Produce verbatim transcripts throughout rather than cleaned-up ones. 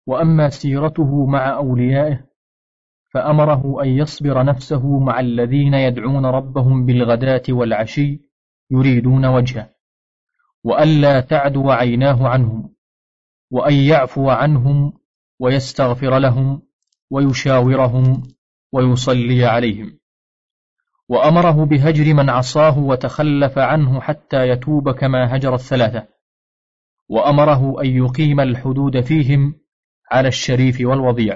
وأما سيرته مع أوليائه فأمره أن يصبر نفسه مع الذين يدعون ربهم بالغداة والعشي يريدون وجهه، وألا تعدو عيناه عنهم، وأن يعفو عنهم ويستغفر لهم ويشاورهم ويصلي عليهم. وأمره بهجر من عصاه وتخلف عنه حتى يتوب كما هجر الثلاثة، وأمره أن يقيم الحدود فيهم على الشريف والوضيع،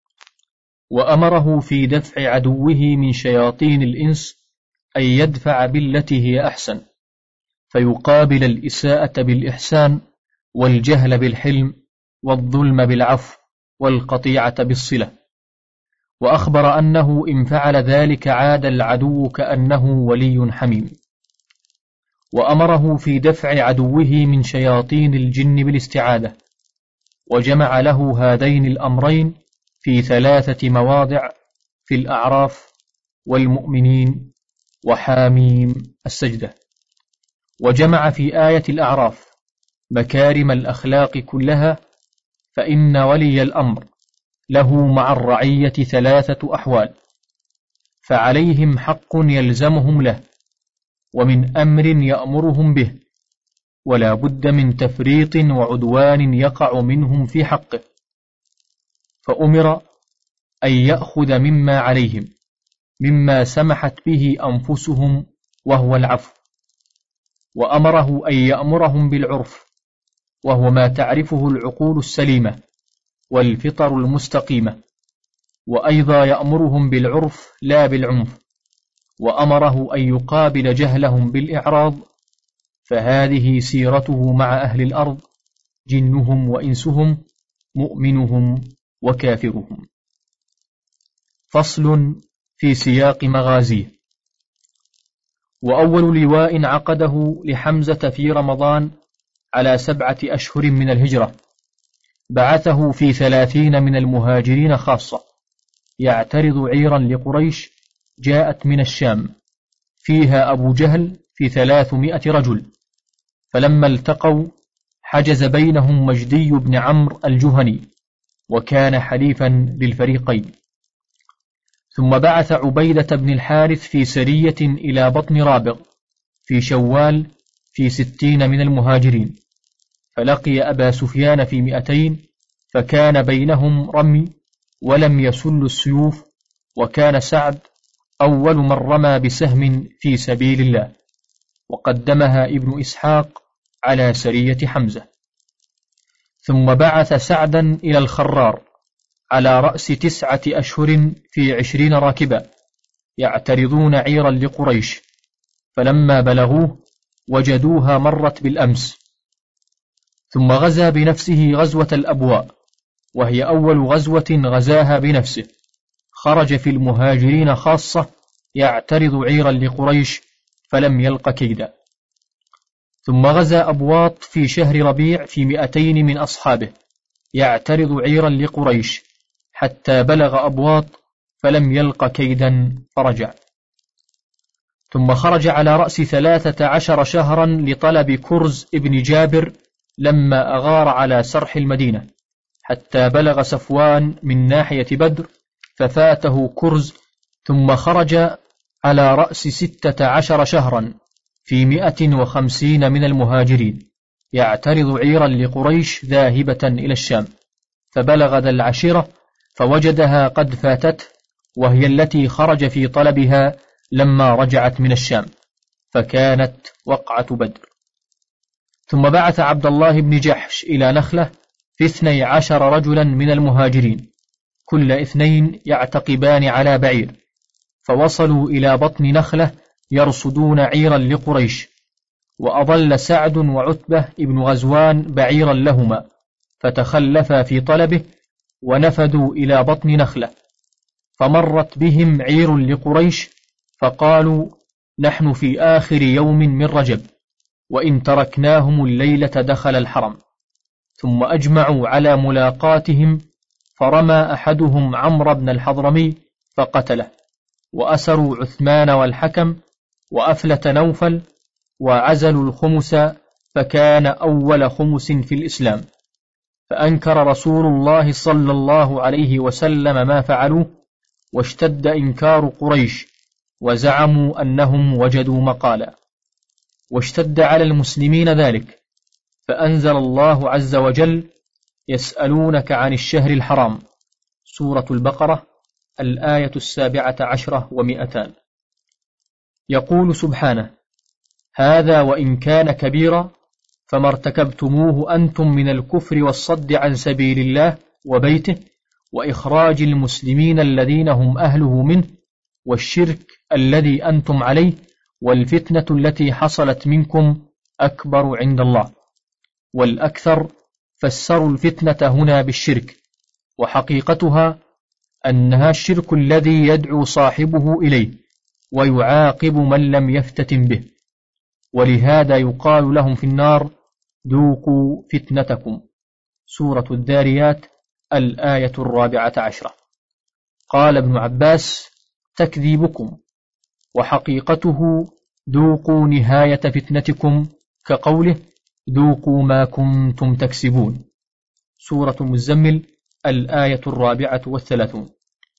وأمره في دفع عدوه من شياطين الإنس أن يدفع بالتي هي أحسن، فيقابل الإساءة بالإحسان والجهل بالحلم والظلم بالعفو والقطيعة بالصلة. وأخبر أنه إن فعل ذلك عاد العدو كأنه ولي حميم. وأمره في دفع عدوه من شياطين الجن بالاستعاذة، وجمع له هذين الأمرين في ثلاثة مواضع في الأعراف والمؤمنين وحاميم السجدة. وجمع في آية الأعراف مكارم الأخلاق كلها، فإن ولي الأمر له مع الرعية ثلاثة أحوال، فعليهم حق يلزمهم له، ومن أمر يأمرهم به، ولا بد من تفريط وعدوان يقع منهم في حقه، فأمر أن يأخذ مما عليهم مما سمحت به أنفسهم وهو العفو، وأمره أن يأمرهم بالعرف وهو ما تعرفه العقول السليمة والفطر المستقيمة، وأيضا يأمرهم بالعرف لا بالعنف، وأمره أن يقابل جهلهم بالإعراض، فهذه سيرته مع أهل الأرض جنهم وإنسهم مؤمنهم وكافرهم. فصل في سياق مغازيه. وأول لواء عقده لحمزة في رمضان على سبعة أشهر من الهجرة بعثه في ثلاثين من المهاجرين خاصة، يعترض عيرا لقريش جاءت من الشام فيها أبو جهل في ثلاثمائة رجل، فلما التقوا حجز بينهم مجدي بن عمرو الجهني، وكان حليفا للفريقين. ثم بعث عبيدة بن الحارث في سرية إلى بطن رابغ في شوال في ستين من المهاجرين، فلقي أبا سفيان في مئتين، فكان بينهم رمي ولم يسل السيوف، وكان سعد أول من رمى بسهم في سبيل الله، وقدمها ابن إسحاق على سرية حمزة. ثم بعث سعدا إلى الخرار على رأس تسعة أشهر في عشرين راكبا يعترضون عيرا لقريش، فلما بلغوه وجدوها مرت بالأمس. ثم غزا بنفسه غزوة الأبواء، وهي أول غزوة غزاها بنفسه، خرج في المهاجرين خاصة يعترض عيرا لقريش فلم يلق كيدا. ثم غزا أبواط في شهر ربيع في مئتين من أصحابه يعترض عيرا لقريش حتى بلغ أبواط فلم يلق كيدا فرجع. ثم خرج على رأس ثلاثة عشر شهرا لطلب كرز ابن جابر لما أغار على سرح المدينة، حتى بلغ صفوان من ناحية بدر ففاته كرز. ثم خرج على رأس ستة عشر شهرا في مئة وخمسين من المهاجرين يعترض عيرا لقريش ذاهبة إلى الشام، فبلغ ذا العشيرة فوجدها قد فاتته، وهي التي خرج في طلبها لما رجعت من الشام، فكانت وقعة بدر. ثم بعث عبد الله بن جحش إلى نخلة في اثني عشر رجلا من المهاجرين، كل اثنين يعتقبان على بعير، فوصلوا إلى بطن نخلة يرصدون عيرا لقريش، وأضل سعد وعتبة ابن غزوان بعيرا لهما، فتخلفا في طلبه ونفدوا إلى بطن نخلة، فمرت بهم عير لقريش فقالوا نحن في آخر يوم من رجب، وإن تركناهم الليلة دخل الحرم. ثم أجمعوا على ملاقاتهم، فرمى أحدهم عمرو بن الحضرمي فقتله، وأسروا عثمان والحكم وأفلت نوفل، وعزلوا الخمس، فكان أول خمس في الإسلام. فأنكر رسول الله صلى الله عليه وسلم ما فعلوه، واشتد إنكار قريش وزعموا أنهم وجدوا مقالا، واشتد على المسلمين ذلك، فأنزل الله عز وجل: يسألونك عن الشهر الحرام، سورة البقرة، الآية السابعة عشرة ومئتان. يقول سبحانه: هذا وإن كان كبيرا فما ارتكبتموه أنتم من الكفر والصد عن سبيل الله وبيته وإخراج المسلمين الذين هم أهله منه والشرك الذي أنتم عليه والفتنة التي حصلت منكم أكبر عند الله. والأكثر فسروا الفتنة هنا بالشرك، وحقيقتها أنها الشرك الذي يدعو صاحبه إليه ويعاقب من لم يفتتن به، ولهذا يقال لهم في النار: ذوقوا فتنتكم، سورة الذاريات، الآية الرابعة عشرة. قال ابن عباس: تكذيبكم، وحقيقته ذوقوا نهاية فتنتكم، كقوله: ذوقوا ما كنتم تكسبون، سورة المزمل، الآية الرابعة والثلاثون.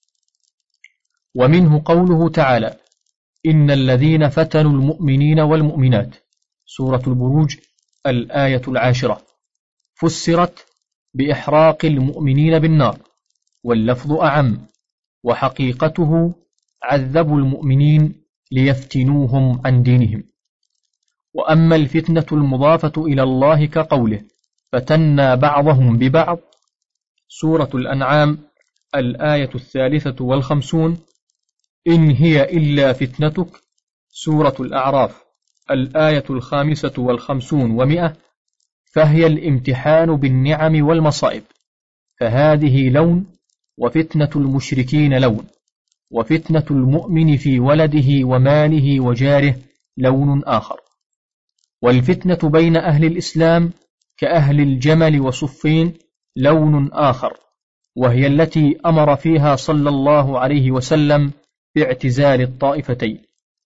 ومنه قوله تعالى: إن الذين فتنوا المؤمنين والمؤمنات، سورة البروج، الآية العاشرة، فسرت بإحراق المؤمنين بالنار، واللفظ أعم، وحقيقته عذبوا المؤمنين ليفتنوهم عن دينهم. وأما الفتنة المضافة إلى الله كقوله: فتنا بعضهم ببعض، سورة الأنعام، الآية الثالثة والخمسون، إن هي إلا فتنتك، سورة الأعراف، الآية الخامسة والخمسون ومئة، فهي الامتحان بالنعم والمصائب، فهذه لون، وفتنة المشركين لون، وفتنة المؤمن في ولده وماله وجاره لون آخر. والفتنة بين أهل الإسلام كأهل الجمل وصفين لون آخر، وهي التي أمر فيها صلى الله عليه وسلم باعتزال الطائفتين.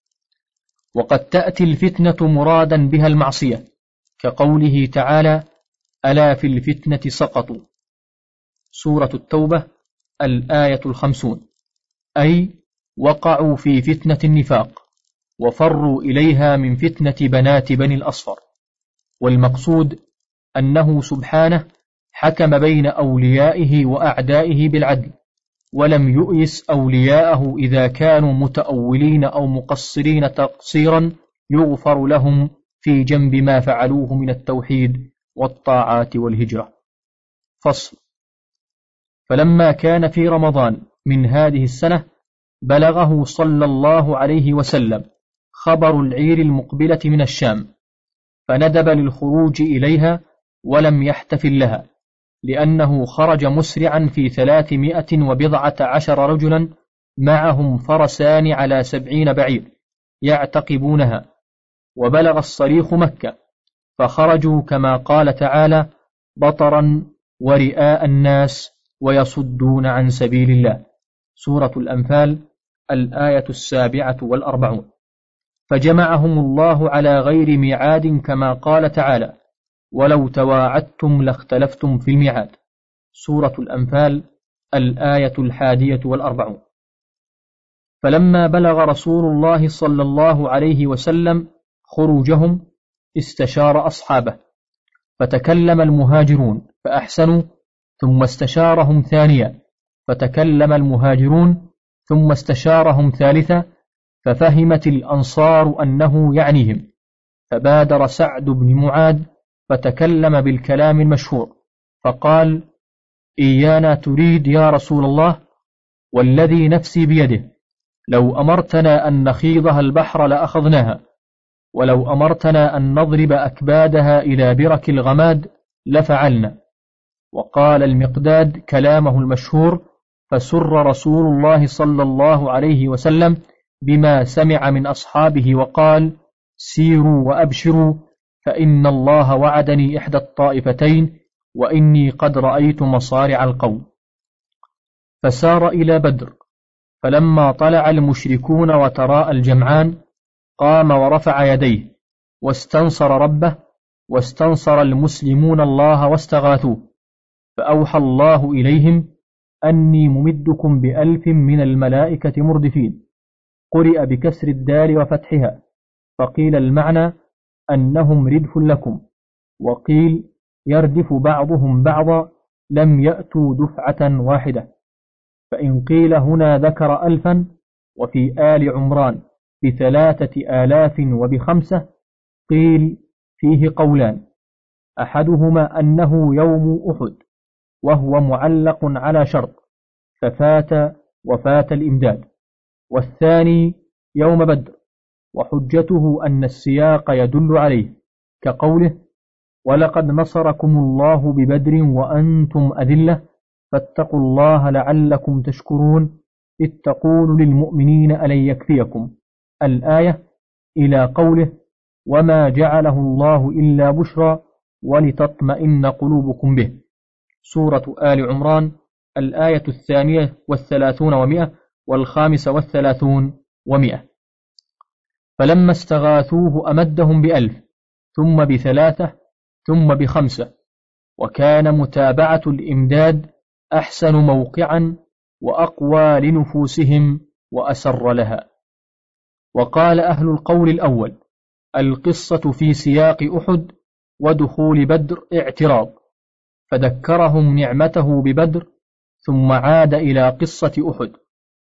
وقد تأتي الفتنة مرادا بها المعصية، كقوله تعالى: ألا في الفتنة سقطوا، سورة التوبة، الآية الخمسون، أي وقعوا في فتنة النفاق وفروا إليها من فتنة بنات بني الأصفر. والمقصود أنه سبحانه حكم بين أوليائه وأعدائه بالعدل، ولم يؤيس أولياءه إذا كانوا متأولين أو مقصرين تقصيرا يغفر لهم في جنب ما فعلوه من التوحيد والطاعات والهجرة. فصل. فلما كان في رمضان من هذه السنة بلغه صلى الله عليه وسلم خبر العير المقبلة من الشام، فندب للخروج إليها ولم يحتفل لها، لأنه خرج مسرعا في ثلاثمائة وبضعة عشر رجلا معهم فرسان على سبعين بعير يعتقبونها، وبلغ الصريخ مكة، فخرجوا كما قال تعالى: بطرا ورئاء الناس ويصدون عن سبيل الله، سورة الأنفال، الآية السابعة والأربعون. فجمعهم الله على غير ميعاد كما قال تعالى: ولو تواعدتم لاختلفتم في الميعاد، سورة الأنفال، الآية الحادية والأربعون. فلما بلغ رسول الله صلى الله عليه وسلم خروجهم استشار أصحابه، فتكلم المهاجرون فأحسنوا، ثم استشارهم ثانيا، فتكلم المهاجرون، ثم استشارهم ثالثا، ففهمت الأنصار أنه يعنيهم، فبادر سعد بن معاذ فتكلم بالكلام المشهور، فقال: إيانا تريد يا رسول الله، والذي نفسي بيده، لو أمرتنا أن نخيضها البحر لأخذناها، ولو أمرتنا أن نضرب أكبادها إلى برك الغماد لفعلنا. وقال المقداد كلامه المشهور: فسر رسول الله صلى الله عليه وسلم بما سمع من أصحابه، وقال: سيروا وأبشروا، فإن الله وعدني إحدى الطائفتين، وإني قد رأيت مصارع القوم. فسار إلى بدر، فلما طلع المشركون وتراءى الجمعان قام ورفع يديه واستنصر ربه، واستنصر المسلمون الله واستغاثوه، فأوحى الله إليهم أني ممدكم بألف من الملائكة مردفين. قرئ بكسر الدال وفتحها، فقيل المعنى أنهم ردف لكم، وقيل يردف بعضهم بعضا لم يأتوا دفعة واحدة. فإن قيل هنا ذكر ألفا وفي آل عمران بثلاثة آلاف وبخمسة، قيل فيه قولان، أحدهما أنه يوم أحد وهو معلق على شرط ففات وفات الإمداد، والثاني يوم بدر، وحجته أن السياق يدل عليه كقوله ولقد نصركم الله ببدر وأنتم أذلة فاتقوا الله لعلكم تشكرون إذ تقول للمؤمنين ألن يكفيكم الآية إلى قوله وما جعله الله إلا بشرى ولتطمئن قلوبكم به. سورة آل عمران الآية الثانية والثلاثون ومئة والخامسة والثلاثون ومئة. فلما استغاثوه أمدهم بألف ثم بثلاثة ثم بخمسة، وكان متابعة الإمداد أحسن موقعا وأقوى لنفوسهم وأسر لها. وقال أهل القول الأول القصة في سياق أحد ودخول بدر اعتراض، فذكرهم نعمته ببدر ثم عاد إلى قصة أحد،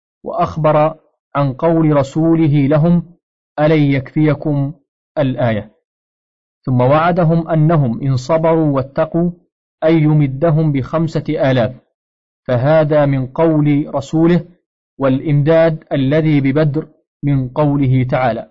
وأخبر عن قول رسوله لهم ألن يكفيكم الآية، ثم وعدهم أنهم إن صبروا واتقوا أن يمدهم بخمسة آلاف، فهذا من قول رسوله، والإمداد الذي ببدر من قوله تعالى،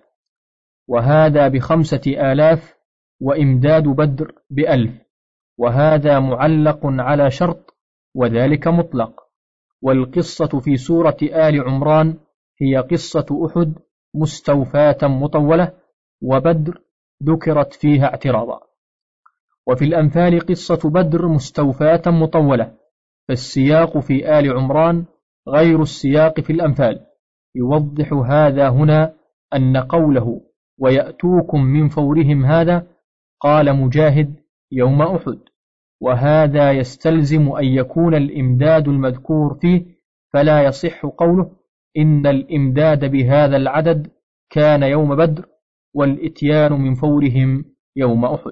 وهذا بخمسة آلاف وإمداد بدر بألف، وهذا معلق على شرط وذلك مطلق. والقصة في سورة آل عمران هي قصة أحد مستوفاة مطولة، وبدر ذكرت فيها اعتراضا. وفي الأنفال قصة بدر مستوفاة مطولة، فالسياق في آل عمران غير السياق في الأنفال. يوضح هذا هنا أن قوله ويأتوكم من فورهم هذا قال مجاهد يوم أحد، وهذا يستلزم أن يكون الإمداد المذكور فيه، فلا يصح قوله إن الإمداد بهذا العدد كان يوم بدر والإتيان من فورهم يوم أحد.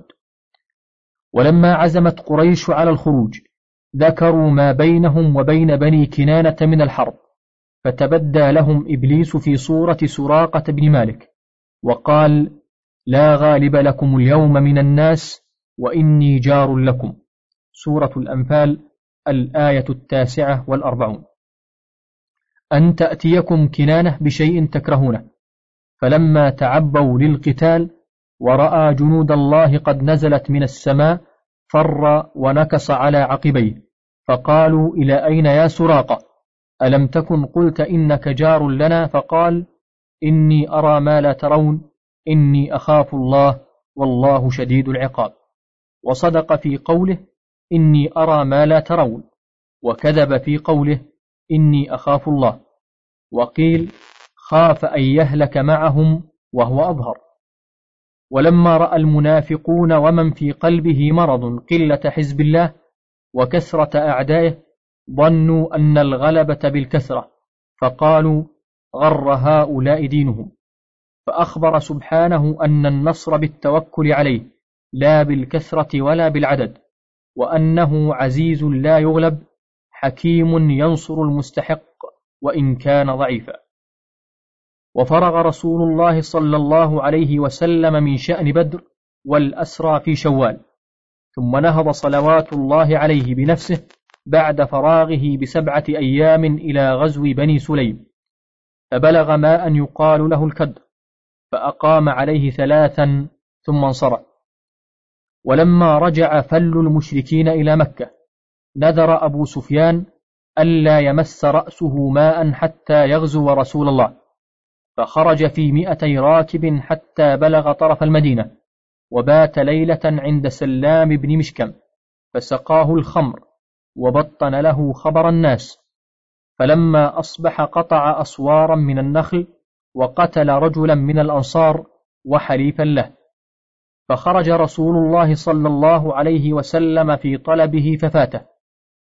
ولما عزمت قريش على الخروج ذكروا ما بينهم وبين بني كنانة من الحرب، فتبدى لهم إبليس في صورة سراقة بن مالك وقال لا غالب لكم اليوم من الناس وإني جار لكم. سورة الأنفال الآية التاسعة والأربعون. أن تأتيكم كنانة بشيء تكرهونه، فلما تعبوا للقتال ورأى جنود الله قد نزلت من السماء فر ونكص على عقبيه، فقالوا إلى أين يا سراقة؟ ألم تكن قلت إنك جار لنا؟ فقال إني أرى ما لا ترون إني أخاف الله والله شديد العقاب. وصدق في قوله إني أرى ما لا ترون، وكذب في قوله إني أخاف الله، وقيل خاف أن يهلك معهم وهو أظهر. ولما رأى المنافقون ومن في قلبه مرض قلة حزب الله وكثرة أعدائه ظنوا أن الغلبة بالكثرة، فقالوا غر هؤلاء دينهم، فأخبر سبحانه أن النصر بالتوكل عليه لا بالكثرة ولا بالعدد، وأنه عزيز لا يغلب حكيم ينصر المستحق وإن كان ضعيفا. وفرغ رسول الله صلى الله عليه وسلم من شأن بدر والأسرى في شوال، ثم نهض صلوات الله عليه بنفسه بعد فراغه بسبعة أيام إلى غزو بني سليم، فبلغ ما أن يقال له الكدر، فأقام عليه ثلاثا ثم انصرف. ولما رجع فل المشركين إلى مكة نذر أبو سفيان ألا يمس رأسه ماء حتى يغزو رسول الله، فخرج في مئتي راكب حتى بلغ طرف المدينة، وبات ليلة عند سلام بن مشكم، فسقاه الخمر وبطن له خبر الناس. فلما أصبح قطع أصوارا من النخل وقتل رجلا من الأنصار وحليفا له، فخرج رسول الله صلى الله عليه وسلم في طلبه ففاته،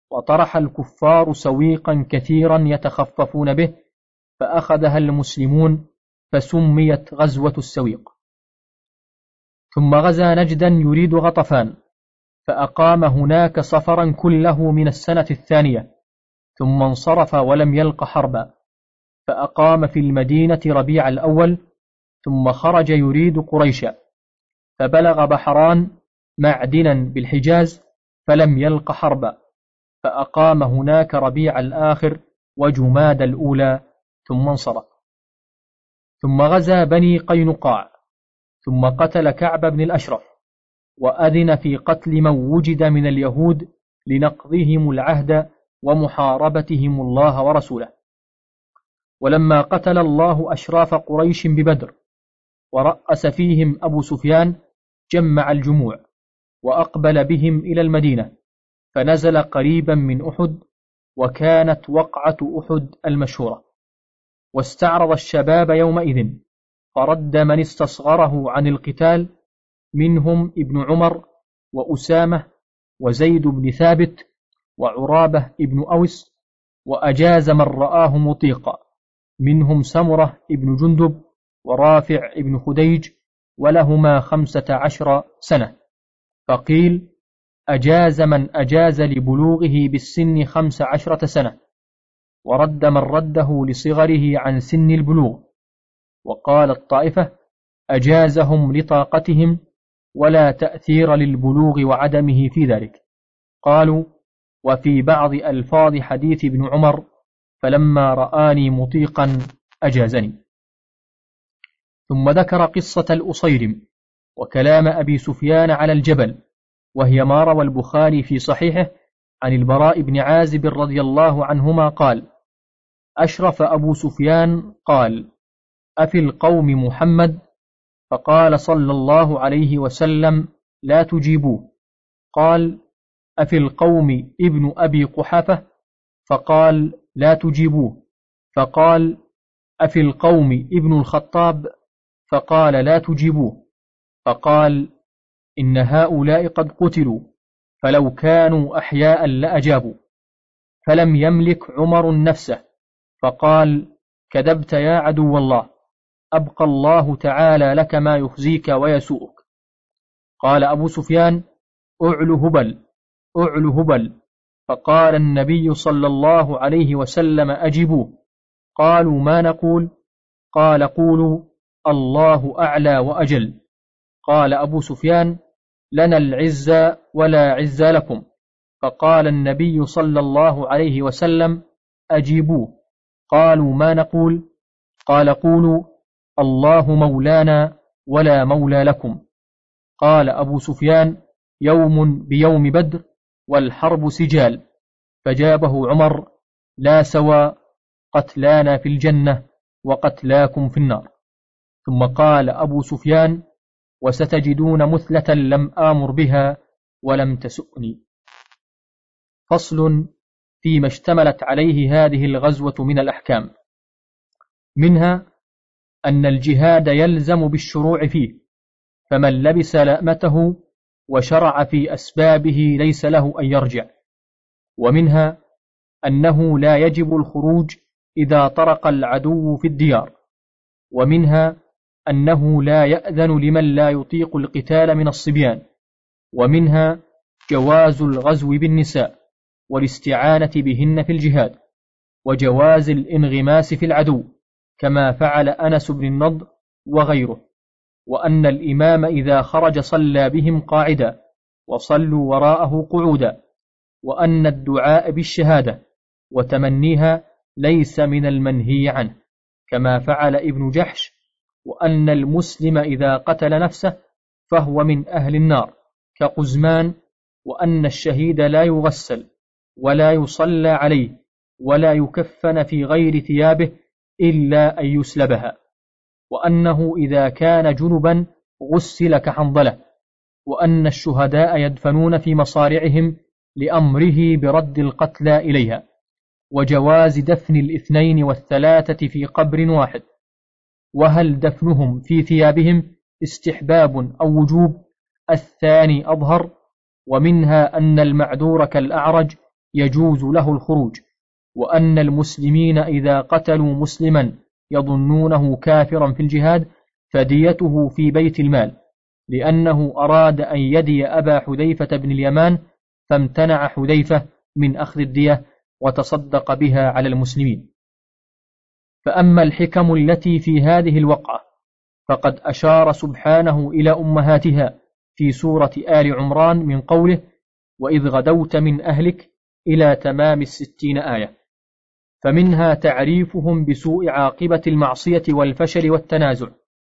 وطرح الكفار سويقا كثيرا يتخففون به، فأخذها المسلمون فسميت غزوة السويق. ثم غزا نجدا يريد غطفان، فأقام هناك صفرا كله من السنة الثانية، ثم انصرف ولم يلق حربا، فأقام في المدينة ربيع الأول، ثم خرج يريد قريشا، فبلغ بحران معدنا بالحجاز فلم يلق حربا، فأقام هناك ربيع الآخر وجماد الأولى، ثم انصرف. ثم غزا بني قينقاع، ثم قتل كعب بن الأشرف، وأذن في قتل من وجد من اليهود لنقضهم العهد ومحاربتهم الله ورسوله. ولما قتل الله أشراف قريش ببدر ورأس فيهم أبو سفيان، جمع الجموع وأقبل بهم إلى المدينة، فنزل قريبا من أحد، وكانت وقعة أحد المشهورة، واستعرض الشباب يومئذ، فرد من استصغره عن القتال، منهم ابن عمر وأسامة وزيد بن ثابت وعرابة ابن أوس، وأجاز من رآه مطيقا، منهم سمرة ابن جندب ورافع ابن خديج، ولهما خمسة عشر سنة، فقيل أجاز من أجاز لبلوغه بالسن خمس عشرة سنة، ورد من رده لصغره عن سن البلوغ. وقال الطائفة أجازهم لطاقتهم ولا تأثير للبلوغ وعدمه في ذلك. قالوا وفي بعض ألفاظ حديث ابن عمر فلما رآني مطيقا أجازني. ثم ذكر قصة الأصيرم وكلام أبي سفيان على الجبل، وهي ما روى البخاري في صحيحه عن البراء بن عازب رضي الله عنهما قال أشرف أبو سفيان قال أفي القوم محمد؟ فقال صلى الله عليه وسلم لا تجيبوه. قال أفي القوم ابن أبي قحافة؟ فقال لا تجيبوه. فقال أفي القوم ابن الخطاب؟ فقال لا تجيبوه. فقال إن هؤلاء قد قتلوا، فلو كانوا أحياء لأجابوا. فلم يملك عمر نفسه، فقال كذبت يا عدو الله، أبقى الله تعالى لك ما يخزيك ويسوءك. قال أبو سفيان أعل هبل أعل هبل. فقال النبي صلى الله عليه وسلم أجيبوه. قالوا ما نقول؟ قال قولوا الله أعلى وأجل. قال أبو سفيان لنا العزة ولا عز لكم. فقال النبي صلى الله عليه وسلم أجيبوه. قالوا ما نقول؟ قال قولوا الله مولانا ولا مولى لكم. قال أبو سفيان يوم بيوم بدر والحرب سجال. فجابه عمر لا سوى، قتلانا في الجنة وقتلاكم في النار. ثم قال أبو سفيان وستجدون مثلة لم آمر بها ولم تسؤني. فصل فيما اشتملت عليه هذه الغزوة من الأحكام. منها أن الجهاد يلزم بالشروع فيه، فمن لبس لأمته وشرع في أسبابه ليس له أن يرجع. ومنها أنه لا يجب الخروج إذا طرق العدو في الديار. ومنها أنه لا يأذن لمن لا يطيق القتال من الصبيان. ومنها جواز الغزو بالنساء والاستعانة بهن في الجهاد، وجواز الانغماس في العدو كما فعل أنس بن النضر وغيره. وأن الإمام إذا خرج صلى بهم قاعدا وصلوا وراءه قعودا. وأن الدعاء بالشهادة وتمنيها ليس من المنهي عنه كما فعل ابن جحش. وأن المسلم إذا قتل نفسه فهو من أهل النار كقزمان. وأن الشهيد لا يغسل ولا يصلى عليه ولا يكفن في غير ثيابه إلا أن يسلبها. وأنه إذا كان جنبا غسل كحنظلة. وأن الشهداء يدفنون في مصارعهم لأمره برد القتلى إليها، وجواز دفن الاثنين والثلاثة في قبر واحد. وهل دفنهم في ثيابهم استحباب أو وجوب؟ الثاني أظهر. ومنها أن المعذور كالأعرج يجوز له الخروج، وأن المسلمين إذا قتلوا مسلما يظنونه كافرا في الجهاد فديته في بيت المال، لأنه أراد أن يدي أبا حذيفة بن اليمان فامتنع حذيفة من أخذ الدية وتصدق بها على المسلمين. فأما الحكم التي في هذه الوقعة فقد أشار سبحانه إلى أمهاتها في سورة آل عمران من قوله: وإذ غدوت من أهلك إلى تمام الستين آية، فمنها تعريفهم بسوء عاقبة المعصية والفشل والتنازع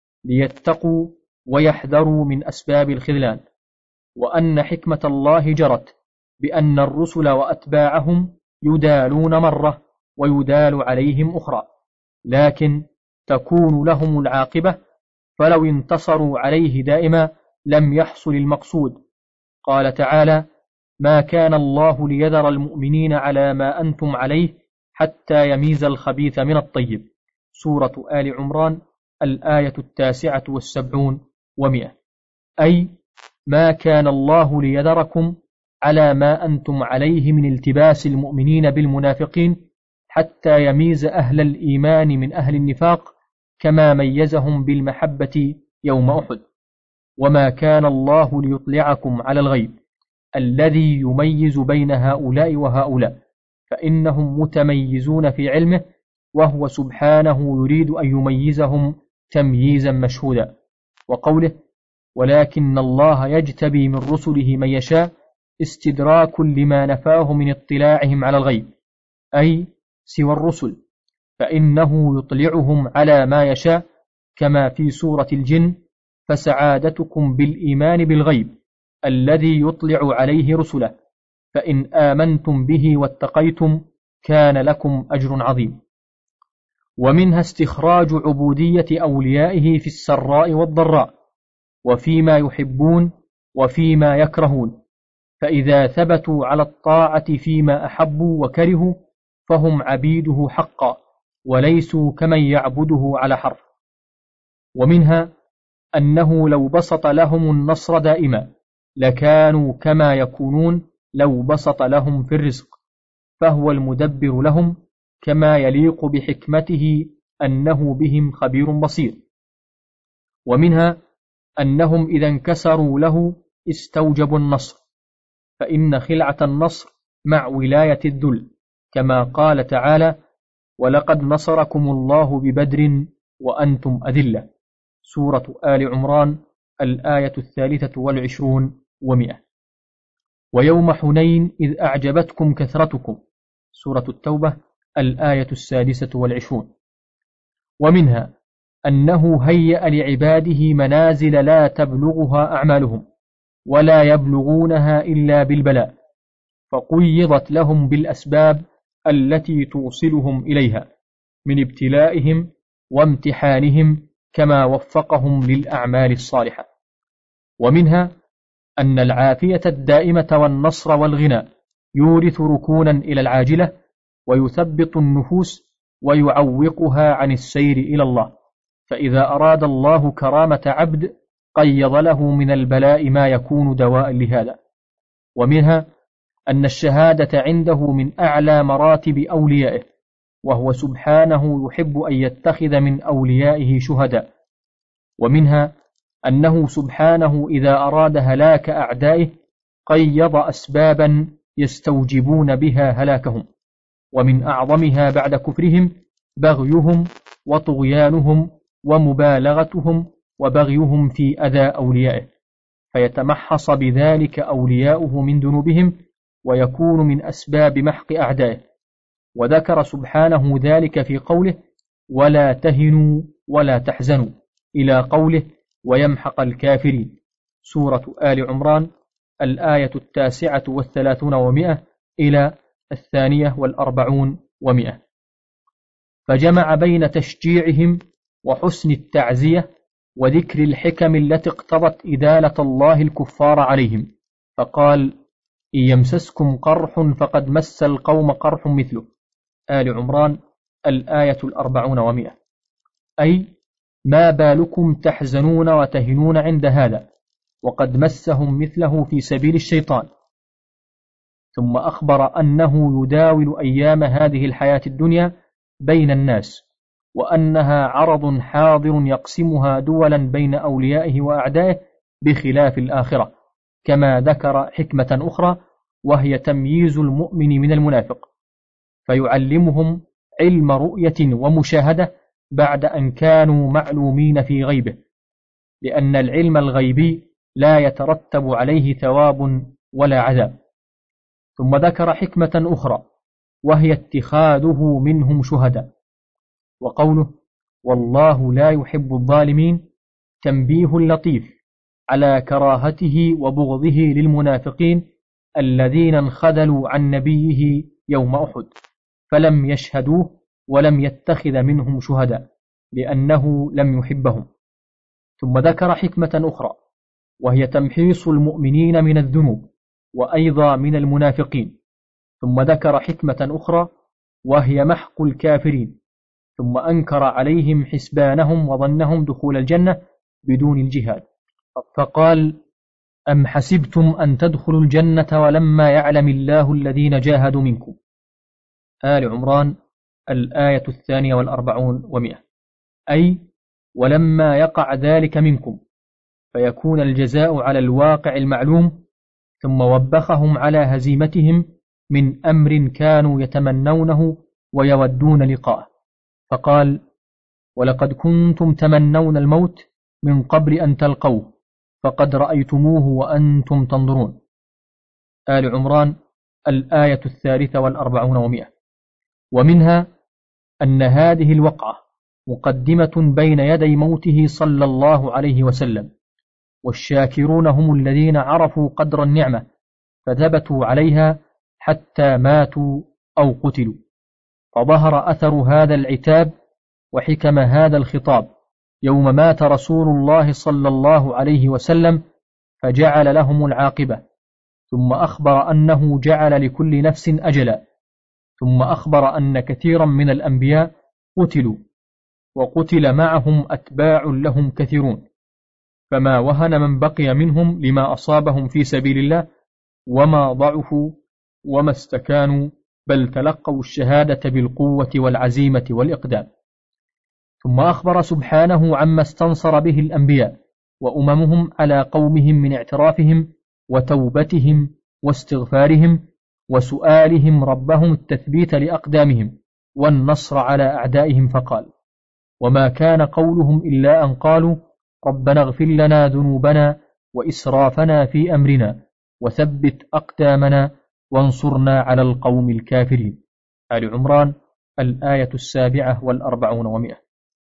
ليتقوا ويحذروا من أسباب الخذلان، وأن حكمة الله جرت بأن الرسل وأتباعهم يدالون مرة ويدال عليهم أخرى، لكن تكون لهم العاقبة، فلو انتصروا عليه دائما لم يحصل المقصود. قال تعالى: ما كان الله ليذر المؤمنين على ما أنتم عليه حتى يميز الخبيث من الطيب. سورة آل عمران الآية التاسعة والسبعون ومئة. أي ما كان الله ليذركم على ما أنتم عليه من التباس المؤمنين بالمنافقين حتى يميز أهل الإيمان من أهل النفاق، كما ميزهم بالمحبة يوم أحد. وما كان الله ليطلعكم على الغيب الذي يميز بين هؤلاء وهؤلاء، فإنهم متميزون في علمه، وهو سبحانه يريد أن يميزهم تمييزا مشهودا. وقوله: ولكن الله يجتبي من رسله من يشاء، استدراك لما نفاه من اطلاعهم على الغيب، أي سوى الرسل، فإنه يطلعهم على ما يشاء، كما في سورة الجن: فسعادتكم بالإيمان بالغيب الذي يطلع عليه رسله، فإن آمنتم به واتقيتم كان لكم أجر عظيم. ومنها استخراج عبودية أوليائه في السراء والضراء، وفيما يحبون وفيما يكرهون، فإذا ثبتوا على الطاعة فيما أحبوا وكرهوا فهم عبيده حقا، وليسوا كمن يعبده على حرف. ومنها أنه لو بسط لهم النصر دائما لكانوا كما يكونون لو بسط لهم في الرزق، فهو المدبر لهم كما يليق بحكمته أنه بهم خبير بصير. ومنها أنهم إذا انكسروا له استوجبوا النصر، فإن خلعة النصر مع ولاية الذل، كما قال تعالى: ولقد نصركم الله ببدر وأنتم أذلة. سورة آل عمران الآية الثالثة والعشرون ومئة. ويوم حنين إذ أعجبتكم كثرتكم. سورة التوبة الآية السادسة والعشرون. ومنها أنه هيأ لعباده منازل لا تبلغها أعمالهم ولا يبلغونها إلا بالبلاء، فقيضت لهم بالأسباب التي توصلهم إليها من ابتلائهم وامتحانهم، كما وفقهم للأعمال الصالحة. ومنها أن العافية الدائمة والنصر والغنى يورث ركونا إلى العاجلة، ويثبط النفوس ويعوقها عن السير إلى الله، فإذا أراد الله كرامة عبد قيض له من البلاء ما يكون دواء لهذا. ومنها أن الشهادة عنده من أعلى مراتب أوليائه، وهو سبحانه يحب أن يتخذ من أوليائه شهداء. ومنها أنه سبحانه إذا أراد هلاك أعدائه قيض أسبابا يستوجبون بها هلاكهم، ومن أعظمها بعد كفرهم بغيهم وطغيانهم ومبالغتهم وبغيهم في أذى أوليائه، فيتمحص بذلك أولياؤه من ذنوبهم ويكون من أسباب محق أعدائه. وذكر سبحانه ذلك في قوله: ولا تهنوا ولا تحزنوا، إلى قوله: ويمحق الكافرين. سورة آل عمران الآية التاسعة والثلاثون ومئة إلى الثانية والأربعون ومئة. فجمع بين تشجيعهم وحسن التعزية وذكر الحكم التي اقتضت إدالة الله الكفار عليهم، فقال: إن يمسسكم قرح فقد مس القوم قرح مثله. آل عمران الآية الأربعون ومئة. أي ما بالكم تحزنون وتهنون عند هذا وقد مسهم مثله في سبيل الشيطان. ثم أخبر أنه يداول أيام هذه الحياة الدنيا بين الناس، وأنها عرض حاضر يقسمها دولا بين أوليائه وأعدائه بخلاف الآخرة، كما ذكر حكمة أخرى وهي تمييز المؤمن من المنافق، فيعلمهم علم رؤية ومشاهدة بعد أن كانوا معلومين في غيبه، لأن العلم الغيبي لا يترتب عليه ثواب ولا عذاب. ثم ذكر حكمة أخرى وهي اتخاذه منهم شهداء، وقوله والله لا يحب الظالمين تنبيه لطيف على كراهته وبغضه للمنافقين الذين انخذلوا عن نبيه يوم أحد فلم يشهدوه ولم يتخذ منهم شهداء لأنه لم يحبهم. ثم ذكر حكمة أخرى وهي تمحيص المؤمنين من الذنوب وأيضا من المنافقين. ثم ذكر حكمة أخرى وهي محق الكافرين، ثم أنكر عليهم حسبانهم وظنهم دخول الجنة بدون الجهاد، فقال أم حسبتم أن تدخلوا الجنة ولما يعلم الله الذين جاهدوا منكم. آل عمران الآية الثانية والأربعون ومئة. أي ولما يقع ذلك منكم، فيكون الجزاء على الواقع المعلوم، ثم وبخهم على هزيمتهم من أمر كانوا يتمنونه ويودون لقاءه، فقال ولقد كنتم تمنون الموت من قبل أن تلقوه فقد رأيتموه وأنتم تنظرون. آل عمران الآية الثالثة والأربعون ومئة. ومنها أن هذه الوقعة مقدمة بين يدي موته صلى الله عليه وسلم، والشاكرون هم الذين عرفوا قدر النعمة فثبتوا عليها حتى ماتوا أو قتلوا، فظهر أثر هذا العتاب وحكم هذا الخطاب يوم مات رسول الله صلى الله عليه وسلم فجعل لهم العاقبة، ثم أخبر أنه جعل لكل نفس أجلا، ثم أخبر أن كثيرا من الأنبياء قتلوا وقتل معهم أتباع لهم كثيرون، فما وهن من بقي منهم لما أصابهم في سبيل الله وما ضعفوا وما استكانوا، بل تلقوا الشهادة بالقوة والعزيمة والإقدام. ثم أخبر سبحانه عما استنصر به الأنبياء وأممهم على قومهم من اعترافهم وتوبتهم واستغفارهم وسؤالهم ربهم التثبيت لأقدامهم والنصر على أعدائهم، فقال وما كان قولهم إلا أن قالوا ربنا اغفر لنا ذنوبنا وإسرافنا في أمرنا وثبت أقدامنا وانصرنا على القوم الكافرين. آل عمران الآية السابعة والأربعون ومئة.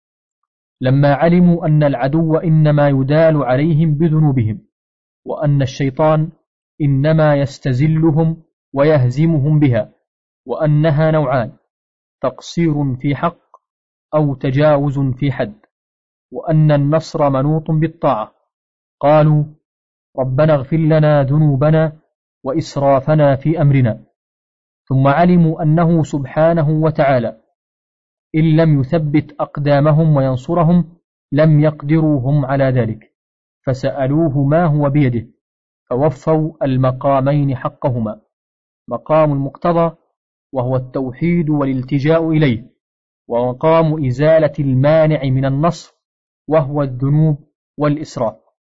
لما علموا أن العدو إنما يدال عليهم بذنوبهم، وأن الشيطان إنما يستزلهم ويهزمهم بها، وأنها نوعان: تقصير في حق أو تجاوز في حد، وأن النصر منوط بالطاعة، قالوا ربنا اغفر لنا ذنوبنا وإسرافنا في أمرنا. ثم علموا أنه سبحانه وتعالى إن لم يثبت أقدامهم وينصرهم لم يقدروا هم على ذلك، فسألوه ما هو بيده، فوفوا المقامين حقهما: مقام المقتضى وهو التوحيد والالتجاء إليه، ومقام إزالة المانع من النصر وهو الذنوب والإسراف.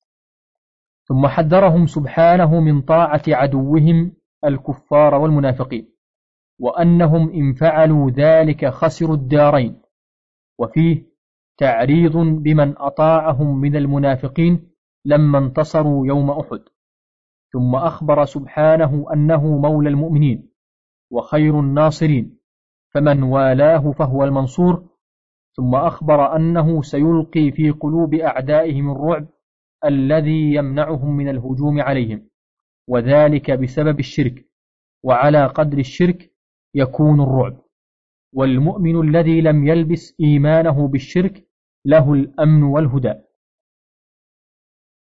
ثم حذرهم سبحانه من طاعة عدوهم الكفار والمنافقين، وأنهم إن فعلوا ذلك خسروا الدارين، وفيه تعريض بمن أطاعهم من المنافقين لما انتصروا يوم أحد. ثم أخبر سبحانه أنه مولى المؤمنين وخير الناصرين، فمن والاه فهو المنصور. ثم أخبر أنه سيلقي في قلوب أعدائهم الرعب الذي يمنعهم من الهجوم عليهم، وذلك بسبب الشرك، وعلى قدر الشرك يكون الرعب. والمؤمن الذي لم يلبس إيمانه بالشرك له الأمن والهدى.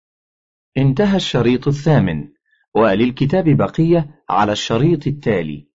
انتهى الشريط الثامن، وللكتاب بقية على الشريط التالي.